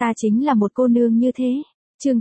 Ta chính là một cô nương như thế. Chương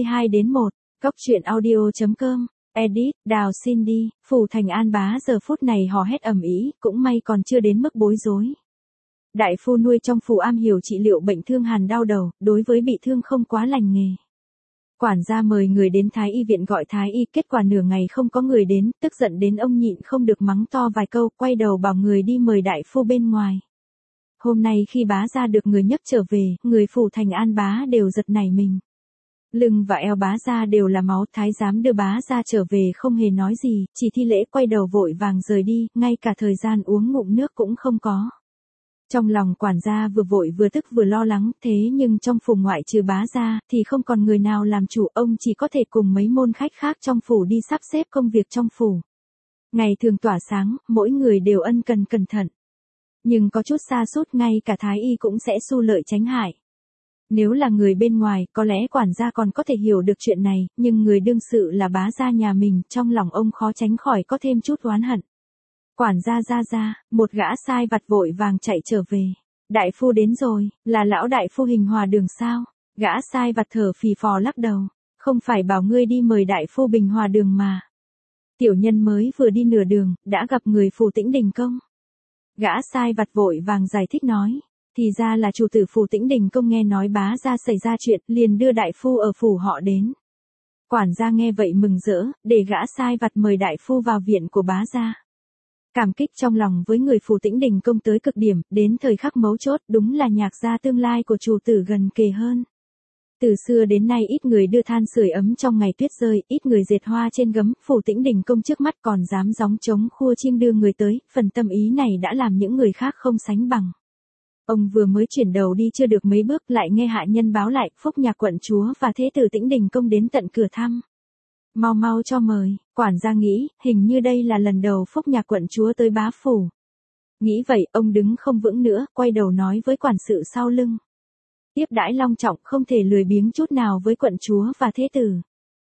92-1, Cóc truyện audio.com, edit, Đào Cindy, Phủ Thành An Bá giờ phút này hò hét ầm ĩ, cũng may còn chưa đến mức bối rối. Đại phu nuôi trong phủ am hiểu trị liệu bệnh thương hàn đau đầu, đối với bị thương không quá lành nghề. Quản gia mời người đến Thái y viện gọi Thái y, kết quả nửa ngày không có người đến, tức giận đến ông nhịn không được mắng to vài câu, quay đầu bảo người đi mời đại phu bên ngoài. Hôm nay khi bá gia được người nhấc trở về, người Phủ Thành An Bá đều giật nảy mình. Lưng và eo bá gia đều là máu, thái giám đưa bá gia trở về không hề nói gì, chỉ thi lễ quay đầu vội vàng rời đi, ngay cả thời gian uống ngụm nước cũng không có. Trong lòng quản gia vừa vội vừa tức vừa lo lắng, thế nhưng trong phủ ngoại trừ bá gia, thì không còn người nào làm chủ, ông chỉ có thể cùng mấy môn khách khác trong phủ đi sắp xếp công việc trong phủ. Ngày thường tỏa sáng, mỗi người đều ân cần cẩn thận. Nhưng có chút sa sút, ngay cả thái y cũng sẽ xu lợi tránh hại. Nếu là người bên ngoài, có lẽ quản gia còn có thể hiểu được chuyện này, nhưng người đương sự là bá gia nhà mình, trong lòng ông khó tránh khỏi có thêm chút oán hận. Quản gia ra, một gã sai vặt vội vàng chạy trở về. Đại phu đến rồi, là lão đại phu Hình Hòa Đường sao? Gã sai vặt thở phì phò lắc đầu. Không phải bảo ngươi đi mời đại phu Bình Hòa Đường mà. Tiểu nhân mới vừa đi nửa đường, đã gặp người Phủ Tĩnh Đình Công. Gã sai vặt vội vàng giải thích nói. Thì ra là chủ tử Phủ Tĩnh Đình Công nghe nói bá gia xảy ra chuyện, liền đưa đại phu ở phủ họ đến. Quản gia nghe vậy mừng rỡ, để gã sai vặt mời đại phu vào viện của bá gia. Cảm kích trong lòng với người Phủ Tĩnh Đình Công tới cực điểm, đến thời khắc mấu chốt, đúng là nhạc gia tương lai của chủ tử gần kề hơn. Từ xưa đến nay ít người đưa than sưởi ấm trong ngày tuyết rơi, ít người dệt hoa trên gấm, Phủ Tĩnh Đình Công trước mắt còn dám gióng trống khua chiêng đưa người tới, phần tâm ý này đã làm những người khác không sánh bằng. Ông vừa mới chuyển đầu đi chưa được mấy bước lại nghe hạ nhân báo lại, Phúc Nhạc quận chúa và thế tử Tĩnh Đình Công đến tận cửa thăm. Mau cho mời, quản gia nghĩ, hình như đây là lần đầu Phúc Nhạc quận chúa tới bá phủ. Nghĩ vậy, ông đứng không vững nữa, quay đầu nói với quản sự sau lưng. Tiếp đãi long trọng, không thể lười biếng chút nào với quận chúa và thế tử.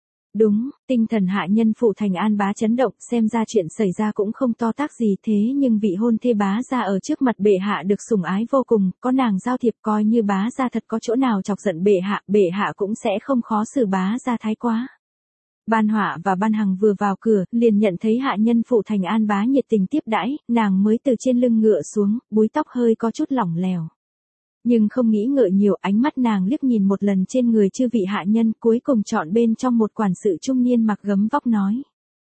Đúng, tinh thần hạ nhân Phủ Thành An Bá chấn động, xem ra chuyện xảy ra cũng không to tát gì, thế nhưng vị hôn thê bá gia ở trước mặt bệ hạ được sủng ái vô cùng, có nàng giao thiệp, coi như bá gia thật có chỗ nào chọc giận bệ hạ cũng sẽ không khó xử bá gia thái quá. Ban Họa và Ban Hằng vừa vào cửa, liền nhận thấy hạ nhân Phủ Thành An Bá nhiệt tình tiếp đãi, nàng mới từ trên lưng ngựa xuống, búi tóc hơi có chút lỏng lẻo. Nhưng không nghĩ ngợi nhiều, ánh mắt nàng liếc nhìn một lần trên người chư vị hạ nhân, cuối cùng chọn bên trong một quản sự trung niên mặc gấm vóc nói.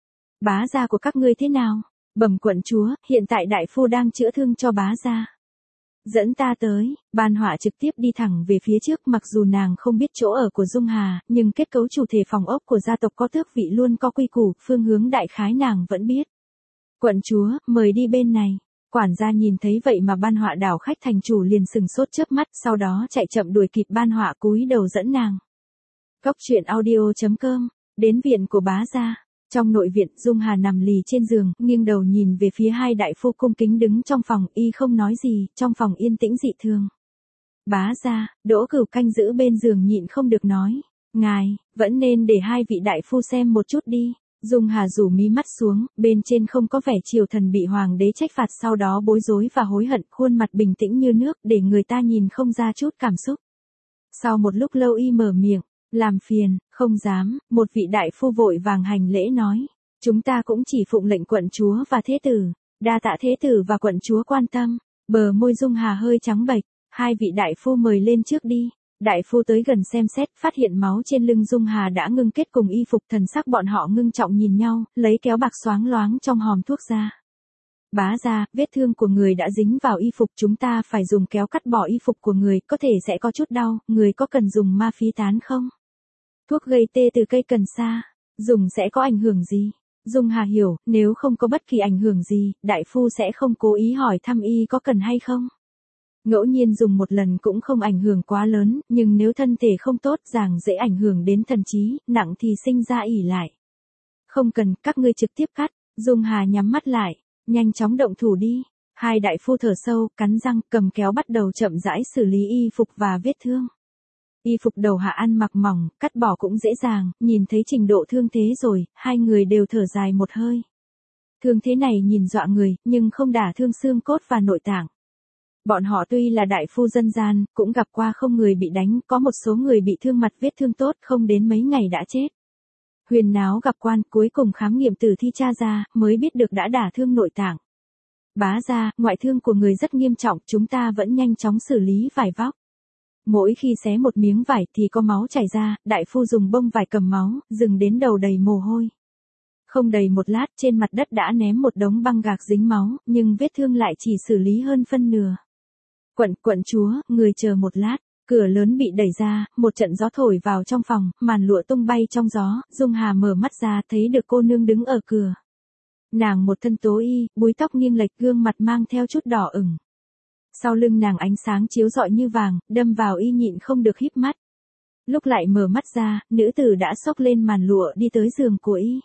Bá gia của các ngươi thế nào? Bẩm quận chúa, hiện tại đại phu đang chữa thương cho bá gia. Dẫn ta tới, Ban Họa trực tiếp đi thẳng về phía trước, mặc dù nàng không biết chỗ ở của Dung Hà, nhưng kết cấu chủ thể phòng ốc của gia tộc có tước vị luôn có quy củ, phương hướng đại khái nàng vẫn biết. Quận chúa, mời đi bên này. Quản gia nhìn thấy vậy mà Ban Họa đảo khách thành chủ liền sừng sốt chớp mắt, sau đó chạy chậm đuổi kịp Ban Họa cúi đầu dẫn nàng. Cóc truyện audio.com, đến viện của bá gia. Trong nội viện, Dung Hà nằm lì trên giường, nghiêng đầu nhìn về phía hai đại phu cung kính đứng trong phòng, y không nói gì, trong phòng yên tĩnh dị thường. Bá gia, Đỗ Cửu canh giữ bên giường nhịn không được nói, ngài, vẫn nên để hai vị đại phu xem một chút đi. Dung Hà rủ mí mắt xuống, bên trên không có vẻ triều thần bị hoàng đế trách phạt sau đó bối rối và hối hận, khuôn mặt bình tĩnh như nước, để người ta nhìn không ra chút cảm xúc. Sau một lúc lâu y mở miệng, làm phiền, không dám, một vị đại phu vội vàng hành lễ nói. Chúng ta cũng chỉ phụng lệnh quận chúa và thế tử, đa tạ thế tử và quận chúa quan tâm. Bờ môi Dung Hà hơi trắng bệch, hai vị đại phu mời lên trước đi. Đại phu tới gần xem xét, phát hiện máu trên lưng Dung Hà đã ngưng kết cùng y phục, thần sắc bọn họ ngưng trọng nhìn nhau, lấy kéo bạc xoáng loáng trong hòm thuốc ra. Bá gia, vết thương của người đã dính vào y phục, chúng ta phải dùng kéo cắt bỏ y phục của người, có thể sẽ có chút đau, người có cần dùng ma phí tán không? Thuốc gây tê từ cây cần sa, dùng sẽ có ảnh hưởng gì? Dung Hà hiểu, nếu không có bất kỳ ảnh hưởng gì, đại phu sẽ không cố ý hỏi thăm y có cần hay không. Ngẫu nhiên dùng một lần cũng không ảnh hưởng quá lớn, nhưng nếu thân thể không tốt dàng dễ ảnh hưởng đến thần trí, nặng thì sinh ra ỷ lại. Không cần, các ngươi trực tiếp cắt. Dung Hà nhắm mắt lại, nhanh chóng động thủ đi. Hai đại phu thở sâu, cắn răng, cầm kéo bắt đầu chậm rãi xử lý y phục và vết thương. Y phục đầu hạ ăn mặc mỏng, cắt bỏ cũng dễ dàng, nhìn thấy trình độ thương thế rồi, hai người đều thở dài một hơi. Thương thế này nhìn dọa người, nhưng không đả thương xương cốt và nội tạng. Bọn họ tuy là đại phu dân gian, cũng gặp qua không người bị đánh, có một số người bị thương mặt vết thương tốt không đến mấy ngày đã chết. Huyền náo gặp quan, cuối cùng khám nghiệm tử thi tra ra, mới biết được đã đả thương nội tạng. Bá gia, ngoại thương của người rất nghiêm trọng, chúng ta vẫn nhanh chóng xử lý vải vóc. Mỗi khi xé một miếng vải thì có máu chảy ra, đại phu dùng bông vải cầm máu, dừng đến đầu đầy mồ hôi. Không đầy một lát trên mặt đất đã ném một đống băng gạc dính máu, nhưng vết thương lại chỉ xử lý hơn phân nửa. Quận chúa, người chờ một lát, cửa lớn bị đẩy ra, một trận gió thổi vào trong phòng, màn lụa tung bay trong gió, Dung Hà mở mắt ra thấy được cô nương đứng ở cửa. Nàng một thân tố y, búi tóc nghiêng lệch, gương mặt mang theo chút đỏ ửng. Sau lưng nàng ánh sáng chiếu rọi như vàng, đâm vào y nhịn không được híp mắt. Lúc lại mở mắt ra, nữ tử đã xốc lên màn lụa đi tới giường của y.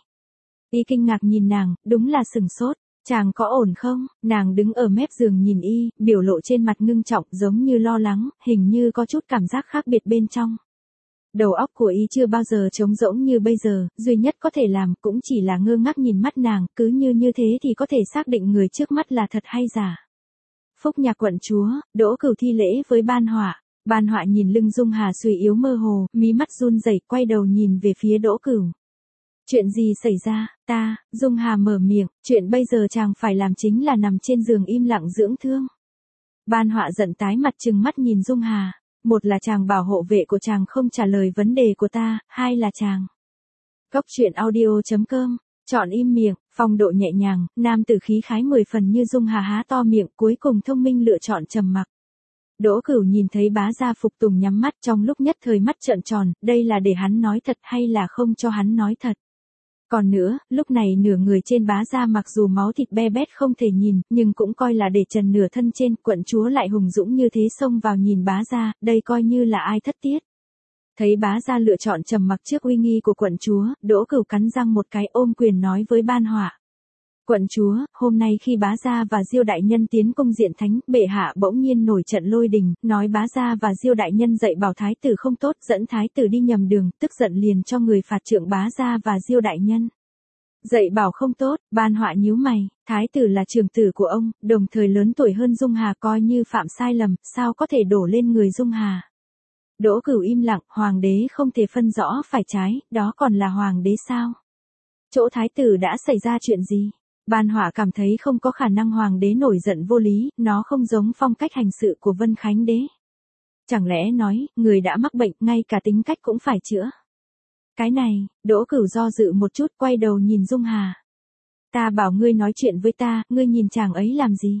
Y kinh ngạc nhìn nàng, đúng là sừng sốt. Chàng có ổn không? Nàng đứng ở mép giường nhìn y, biểu lộ trên mặt ngưng trọng giống như lo lắng, hình như có chút cảm giác khác biệt bên trong. Đầu óc của y chưa bao giờ trống rỗng như bây giờ, duy nhất có thể làm cũng chỉ là ngơ ngác nhìn mắt nàng, cứ như thế thì có thể xác định người trước mắt là thật hay giả. Phúc nhạc quận chúa, Đỗ Cửu thi lễ với Ban Họa. Ban Họa nhìn lưng Dung Hà suy yếu mơ hồ, mí mắt run rẩy, quay đầu nhìn về phía Đỗ Cửu. Chuyện gì xảy ra, Dung Hà mở miệng, chuyện bây giờ chàng phải làm chính là nằm trên giường im lặng dưỡng thương. Ban Họa giận tái mặt trừng mắt nhìn Dung Hà, một là chàng bảo hộ vệ của chàng không trả lời vấn đề của ta, hai là chàng. Cốc truyện audio.com, chọn im miệng, phong độ nhẹ nhàng, nam tử khí khái 10 phần như Dung Hà há to miệng, cuối cùng thông minh lựa chọn trầm mặc. Đỗ Cửu nhìn thấy bá gia Phục Tùng nhắm mắt, trong lúc nhất thời mắt trợn tròn, đây là để hắn nói thật hay là không cho hắn nói thật. Còn nữa, lúc này nửa người trên bá gia mặc dù máu thịt be bét không thể nhìn, nhưng cũng coi là để trần nửa thân trên, quận chúa lại hùng dũng như thế xông vào nhìn bá gia, đây coi như là ai thất tiết. Thấy bá gia lựa chọn trầm mặc trước uy nghi của quận chúa, Đỗ Cửu cắn răng một cái ôm quyền nói với Ban Họa. Quận chúa, hôm nay khi bá gia và Diêu đại nhân tiến cung diện thánh, bệ hạ bỗng nhiên nổi trận lôi đình, nói bá gia và Diêu đại nhân dạy bảo thái tử không tốt, dẫn thái tử đi nhầm đường, tức giận liền cho người phạt trượng bá gia và Diêu đại nhân. Dạy bảo không tốt, Ban Họa nhíu mày, thái tử là trưởng tử của ông, đồng thời lớn tuổi hơn Dung Hà, coi như phạm sai lầm, sao có thể đổ lên người Dung Hà. Đỗ Cửu im lặng, hoàng đế không thể phân rõ phải trái, đó còn là hoàng đế sao? Chỗ thái tử đã xảy ra chuyện gì? Ban Họa cảm thấy không có khả năng hoàng đế nổi giận vô lý, nó không giống phong cách hành sự của Vân Khánh đế. Chẳng lẽ nói, người đã mắc bệnh, ngay cả tính cách cũng phải chữa? Cái này, Đỗ Cửu do dự một chút, quay đầu nhìn Dung Hà. Ta bảo ngươi nói chuyện với ta, ngươi nhìn chàng ấy làm gì?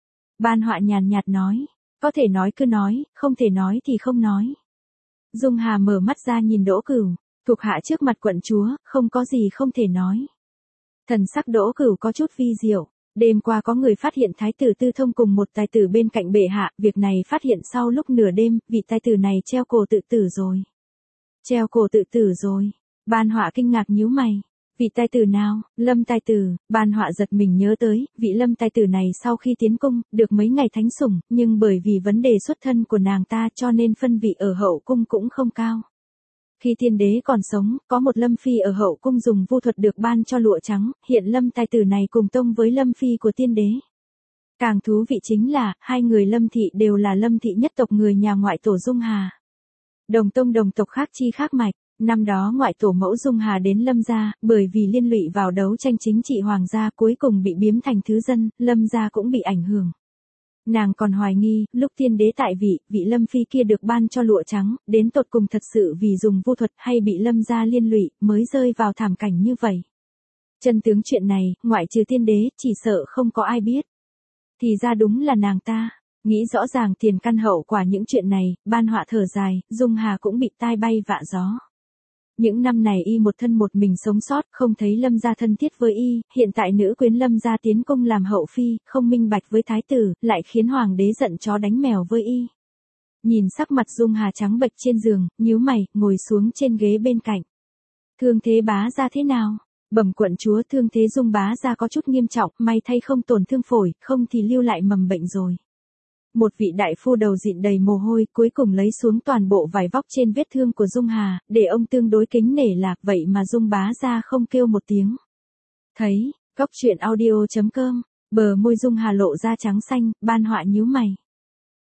Ban Họa nhàn nhạt nói, có thể nói cứ nói, không thể nói thì không nói. Dung Hà mở mắt ra nhìn Đỗ Cửu, thuộc hạ trước mặt quận chúa, không có gì không thể nói. Thần sắc Đỗ Cửu có chút vi diệu, đêm qua có người phát hiện thái tử Tư Thông cùng một tài tử bên cạnh bệ hạ, việc này phát hiện sau lúc nửa đêm, vị tài tử này treo cổ tự tử rồi. Treo cổ tự tử rồi. Ban Họa kinh ngạc nhíu mày. Vị tài tử nào? Lâm tài tử. Ban Họa giật mình nhớ tới, vị Lâm tài tử này sau khi tiến cung, được mấy ngày thánh sủng, nhưng bởi vì vấn đề xuất thân của nàng ta cho nên phân vị ở hậu cung cũng không cao. Khi tiên đế còn sống, có một Lâm phi ở hậu cung dùng vu thuật được ban cho lụa trắng, hiện Lâm tài tử này cùng tông với Lâm phi của tiên đế. Càng thú vị chính là, hai người Lâm thị đều là Lâm thị nhất tộc người nhà ngoại tổ Dung Hà. Đồng tông đồng tộc khác chi khác mạch, năm đó ngoại tổ mẫu Dung Hà đến Lâm gia, bởi vì liên lụy vào đấu tranh chính trị hoàng gia cuối cùng bị biếm thành thứ dân, Lâm gia cũng bị ảnh hưởng. Nàng còn hoài nghi, lúc tiên đế tại vị Lâm phi kia được ban cho lụa trắng, đến tột cùng thật sự vì dùng vu thuật hay bị Lâm gia liên lụy, mới rơi vào thảm cảnh như vậy. Chân tướng chuyện này, ngoại trừ tiên đế, chỉ sợ không có ai biết. Thì ra đúng là nàng ta. Nghĩ rõ ràng tiền căn hậu quả những chuyện này, Ban Họa thở dài, Dung Hà cũng bị tai bay vạ gió. Những năm này y một thân một mình sống sót, không thấy Lâm gia thân thiết với y, hiện tại nữ quyến Lâm gia tiến công làm hậu phi, không minh bạch với thái tử, lại khiến hoàng đế giận chó đánh mèo với y. Nhìn sắc mặt Dung Hà trắng bệch trên giường, nhíu mày, ngồi xuống trên ghế bên cạnh. Thương thế bá gia thế nào? Bẩm quận chúa, thương thế Dung bá gia có chút nghiêm trọng, may thay không tổn thương phổi, không thì lưu lại mầm bệnh rồi. Một vị đại phu đầu dịn đầy mồ hôi, cuối cùng lấy xuống toàn bộ vải vóc trên vết thương của Dung Hà, để ông tương đối kính nể lạc, vậy mà Dung bá gia không kêu một tiếng. Thấy, cốc truyện audio.com, bờ môi Dung Hà lộ ra trắng xanh, Ban Họa nhíu mày.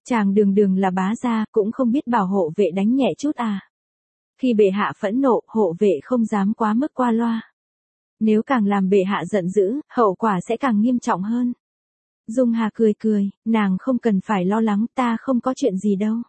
Chàng đường đường là bá gia, cũng không biết bảo hộ vệ đánh nhẹ chút à. Khi bệ hạ phẫn nộ, hộ vệ không dám quá mức qua loa. Nếu càng làm bệ hạ giận dữ, hậu quả sẽ càng nghiêm trọng hơn. Dung Hà cười cười, nàng không cần phải lo lắng, ta không có chuyện gì đâu.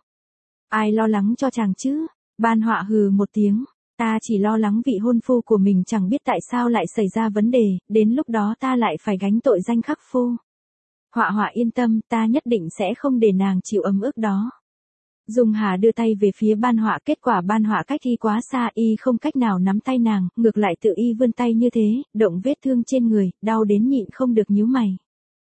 Ai lo lắng cho chàng chứ? Ban Họa hừ một tiếng, ta chỉ lo lắng vị hôn phu của mình chẳng biết tại sao lại xảy ra vấn đề, đến lúc đó ta lại phải gánh tội danh khắc phu. Họa Họa yên tâm, ta nhất định sẽ không để nàng chịu ấm ức đó. Dung Hà đưa tay về phía Ban Họa, kết quả Ban Họa cách y quá xa, y không cách nào nắm tay nàng, ngược lại tự y vươn tay như thế, động vết thương trên người, đau đến nhịn không được nhíu mày.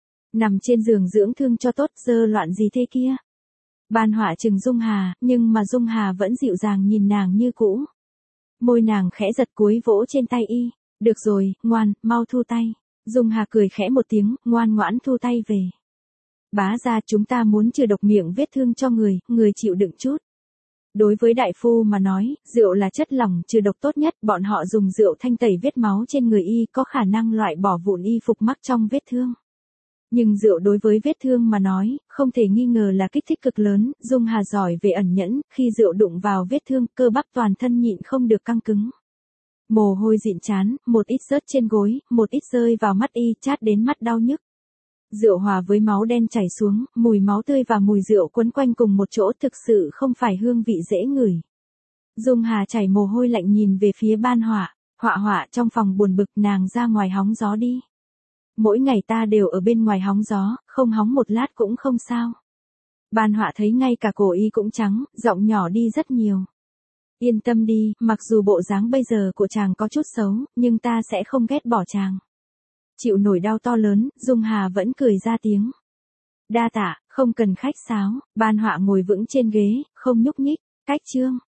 Nằm trên giường dưỡng thương cho tốt, dơ loạn gì thế kia? Ban Họa chừng Dung Hà, nhưng mà Dung Hà vẫn dịu dàng nhìn nàng như cũ. Môi nàng khẽ giật cúi vỗ trên tay y, được rồi, ngoan, mau thu tay. Dung Hà cười khẽ một tiếng, ngoan ngoãn thu tay về. Bá gia, chúng ta muốn trừ độc miệng vết thương cho người, người chịu đựng chút. Đối với đại phu mà nói, rượu là chất lỏng trừ độc tốt nhất, bọn họ dùng rượu thanh tẩy vết máu trên người y, có khả năng loại bỏ vụn y phục mắc trong vết thương. Nhưng rượu đối với vết thương mà nói, không thể nghi ngờ là kích thích cực lớn. Dung Hà giỏi về ẩn nhẫn, khi rượu đụng vào vết thương, cơ bắp toàn thân nhịn không được căng cứng. Mồ hôi dịn trán, một ít rớt trên gối, một ít rơi vào mắt y, chát đến mắt đau nhức. Rượu hòa với máu đen chảy xuống, mùi máu tươi và mùi rượu quấn quanh cùng một chỗ, thực sự không phải hương vị dễ ngửi. Dung Hà chảy mồ hôi lạnh nhìn về phía Ban Họa. Họa Họa trong phòng buồn bực, nàng ra ngoài hóng gió đi. Mỗi ngày ta đều ở bên ngoài hóng gió, không hóng một lát cũng không sao. Ban Họa thấy ngay cả cổ y cũng trắng, giọng nhỏ đi rất nhiều. Yên tâm đi, mặc dù bộ dáng bây giờ của chàng có chút xấu, nhưng ta sẽ không ghét bỏ chàng. Chịu nổi đau to lớn, Dung Hà vẫn cười ra tiếng. Đa tạ, không cần khách sáo. Ban Họa ngồi vững trên ghế, không nhúc nhích. Cách chương